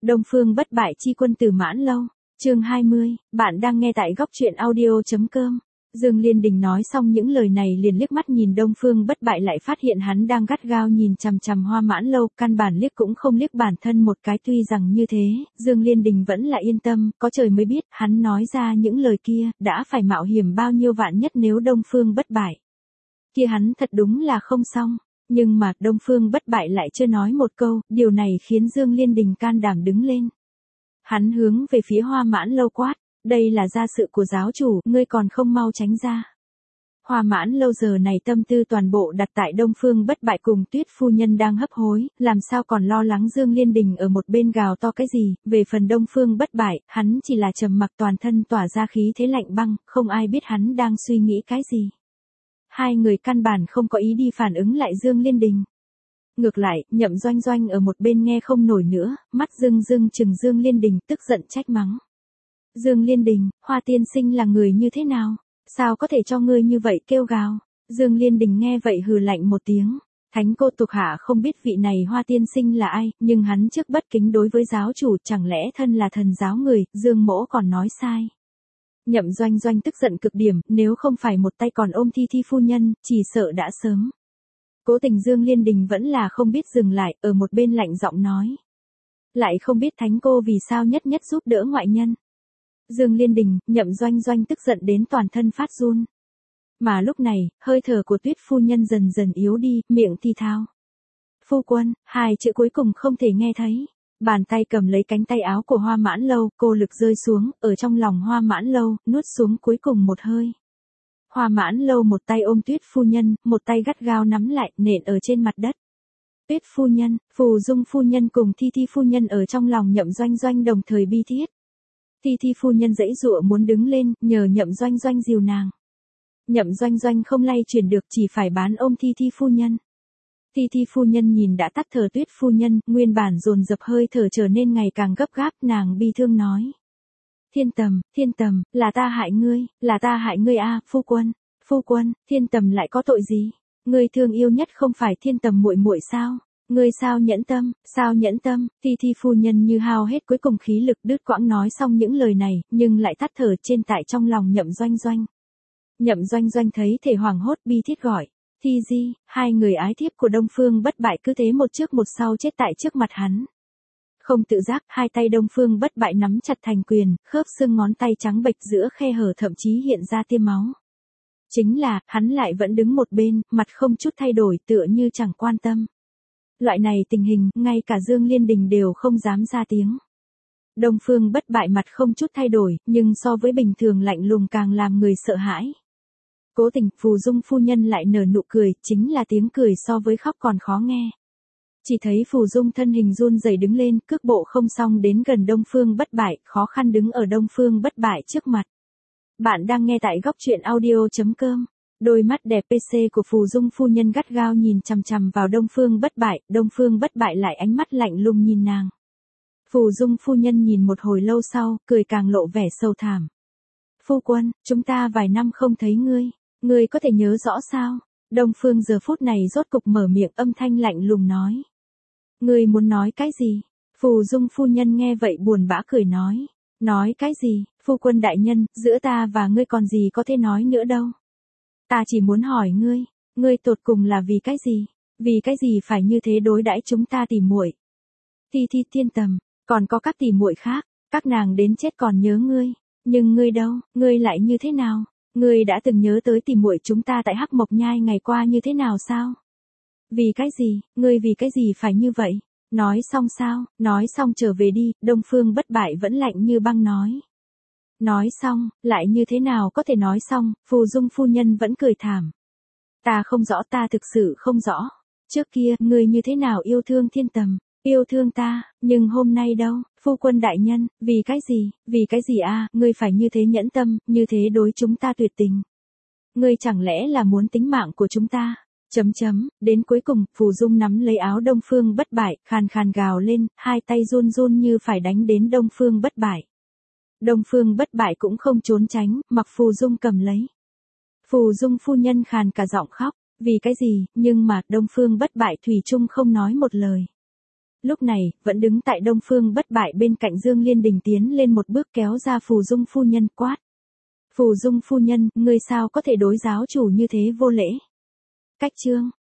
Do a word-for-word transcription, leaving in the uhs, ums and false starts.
Đông Phương bất bại chi quân Tử Mãn Lâu, chương hai mươi, bạn đang nghe tại góc truyện audio.com. Dương Liên Đình nói xong những lời này liền liếc mắt nhìn Đông Phương bất bại lại phát hiện hắn đang gắt gao nhìn chằm chằm Hoa Mãn Lâu, căn bản liếc cũng không liếc bản thân một cái. Tuy rằng như thế, Dương Liên Đình vẫn là yên tâm, có trời mới biết, hắn nói ra những lời kia, đã phải mạo hiểm bao nhiêu vạn nhất nếu Đông Phương bất bại. Kia hắn thật đúng là không xong. Nhưng mà Đông Phương bất bại lại chưa nói một câu, điều này khiến Dương Liên Đình can đảm đứng lên. Hắn hướng về phía Hoa Mãn Lâu quát, đây là gia sự của giáo chủ, ngươi còn không mau tránh ra. Hoa Mãn Lâu giờ này tâm tư toàn bộ đặt tại Đông Phương bất bại cùng Tuyết phu nhân đang hấp hối, làm sao còn lo lắng Dương Liên Đình ở một bên gào to cái gì. Về phần Đông Phương bất bại, hắn chỉ là trầm mặc, toàn thân tỏa ra khí thế lạnh băng, không ai biết hắn đang suy nghĩ cái gì. Hai người căn bản không có ý đi phản ứng lại Dương Liên Đình. Ngược lại, Nhậm Doanh Doanh ở một bên nghe không nổi nữa, mắt rưng rưng trừng Dương Liên Đình, tức giận trách mắng. Dương Liên Đình, Hoa tiên sinh là người như thế nào? Sao có thể cho ngươi như vậy kêu gào? Dương Liên Đình nghe vậy hừ lạnh một tiếng. Thánh cô tục hạ không biết vị này Hoa tiên sinh là ai, nhưng hắn trước bất kính đối với giáo chủ, chẳng lẽ thân là thần giáo người, Dương mỗ còn nói sai. Nhậm Doanh Doanh tức giận cực điểm, nếu không phải một tay còn ôm Thi Thi phu nhân, chỉ sợ đã sớm. Cố tình Dương Liên Đình vẫn là không biết dừng lại, ở một bên lạnh giọng nói. Lại không biết thánh cô vì sao nhất nhất giúp đỡ ngoại nhân. Dương Liên Đình, Nhậm Doanh Doanh tức giận đến toàn thân phát run. Mà lúc này, hơi thở của Tuyết phu nhân dần dần yếu đi, miệng thì thào. Phu quân, hai chữ cuối cùng không thể nghe thấy. Bàn tay cầm lấy cánh tay áo của Hoa Mãn Lâu, cô lực rơi xuống, ở trong lòng Hoa Mãn Lâu, nuốt xuống cuối cùng một hơi. Hoa Mãn Lâu một tay ôm Tuyết phu nhân, một tay gắt gao nắm lại, nện ở trên mặt đất. Tuyết phu nhân, Phù Dung phu nhân cùng Thi Thi phu nhân ở trong lòng Nhậm Doanh Doanh đồng thời bi thiết. Thi Thi phu nhân giãy giụa muốn đứng lên, nhờ Nhậm Doanh Doanh dìu nàng. Nhậm Doanh Doanh không lay chuyển được, chỉ phải bán ôm Thi Thi phu nhân. Thi Thi phu nhân nhìn đã tắt thở Tuyết phu nhân, nguyên bản dồn dập hơi thở trở nên ngày càng gấp gáp, nàng bi thương nói. Thiên Tầm, Thiên Tầm, là ta hại ngươi, là ta hại ngươi a, phu quân, phu quân, Thiên Tầm lại có tội gì? Ngươi thương yêu nhất không phải Thiên Tầm muội muội sao? Ngươi sao nhẫn tâm, sao nhẫn tâm? Thi Thi phu nhân như hao hết cuối cùng khí lực, đứt quãng nói xong những lời này, nhưng lại tắt thở trên tại trong lòng Nhậm Doanh Doanh. Nhậm Doanh Doanh thấy thể hoảng hốt bi thiết gọi. Thi Di, hai người ái thiếp của Đông Phương bất bại cứ thế một trước một sau chết tại trước mặt hắn. Không tự giác, hai tay Đông Phương bất bại nắm chặt thành quyền, khớp xương ngón tay trắng bệch giữa khe hở thậm chí hiện ra tia máu. Chính là, hắn lại vẫn đứng một bên, mặt không chút thay đổi, tựa như chẳng quan tâm. Loại này tình hình, ngay cả Dương Liên Đình đều không dám ra tiếng. Đông Phương bất bại mặt không chút thay đổi, nhưng so với bình thường lạnh lùng càng làm người sợ hãi. Cố tình, Phù Dung phu nhân lại nở nụ cười, chính là tiếng cười so với khóc còn khó nghe. Chỉ thấy Phù Dung thân hình run rẩy đứng lên, cước bộ không xong đến gần Đông Phương bất bại, khó khăn đứng ở Đông Phương bất bại trước mặt. Bạn đang nghe tại góc truyện audio.com. Đôi mắt đẹp pê xê của Phù Dung phu nhân gắt gao nhìn chằm chằm vào Đông Phương bất bại, Đông Phương bất bại lại ánh mắt lạnh lùng nhìn nàng. Phù Dung phu nhân nhìn một hồi lâu sau, cười càng lộ vẻ sâu thẳm. Phu quân, chúng ta vài năm không thấy ngươi. Ngươi có thể nhớ rõ sao? Đông Phương giờ phút này rốt cục mở miệng, âm thanh lạnh lùng nói. Ngươi muốn nói cái gì? Phù Dung phu nhân nghe vậy buồn bã cười nói. Nói cái gì? Phu quân đại nhân, giữa ta và ngươi còn gì có thể nói nữa đâu. Ta chỉ muốn hỏi ngươi, ngươi tột cùng là vì cái gì? Vì cái gì phải như thế đối đãi chúng ta tỉ muội? Thi Thi Thiên Tầm, còn có các tỉ muội khác, các nàng đến chết còn nhớ ngươi, nhưng ngươi đâu, ngươi lại như thế nào? Ngươi đã từng nhớ tới tỉ muội chúng ta tại Hắc Mộc Nhai ngày qua như thế nào sao? Vì cái gì, ngươi vì cái gì phải như vậy? Nói xong sao, nói xong trở về đi, Đông Phương bất bại vẫn lạnh như băng nói. Nói xong, lại như thế nào có thể nói xong, Phù Dung phu nhân vẫn cười thảm. Ta không rõ, ta thực sự không rõ. Trước kia, ngươi như thế nào yêu thương Thiên Tầm, yêu thương ta, nhưng hôm nay đâu, phu quân đại nhân, vì cái gì, vì cái gì a, ngươi phải như thế nhẫn tâm, như thế đối chúng ta tuyệt tình. Ngươi chẳng lẽ là muốn tính mạng của chúng ta? Chấm chấm, đến cuối cùng, Phù Dung nắm lấy áo Đông Phương bất bại, khàn khàn gào lên, hai tay run run như phải đánh đến Đông Phương bất bại. Đông Phương bất bại cũng không trốn tránh, mặc Phù Dung cầm lấy. Phù Dung phu nhân khàn cả giọng khóc, vì cái gì, nhưng mà Đông Phương bất bại thủy chung không nói một lời. Lúc này, vẫn đứng tại Đông Phương Bất Bại bên cạnh Dương Liên Đình tiến lên một bước kéo ra Phù Dung phu nhân quát. Phù Dung phu nhân, ngươi sao có thể đối giáo chủ như thế vô lễ? Cách chương.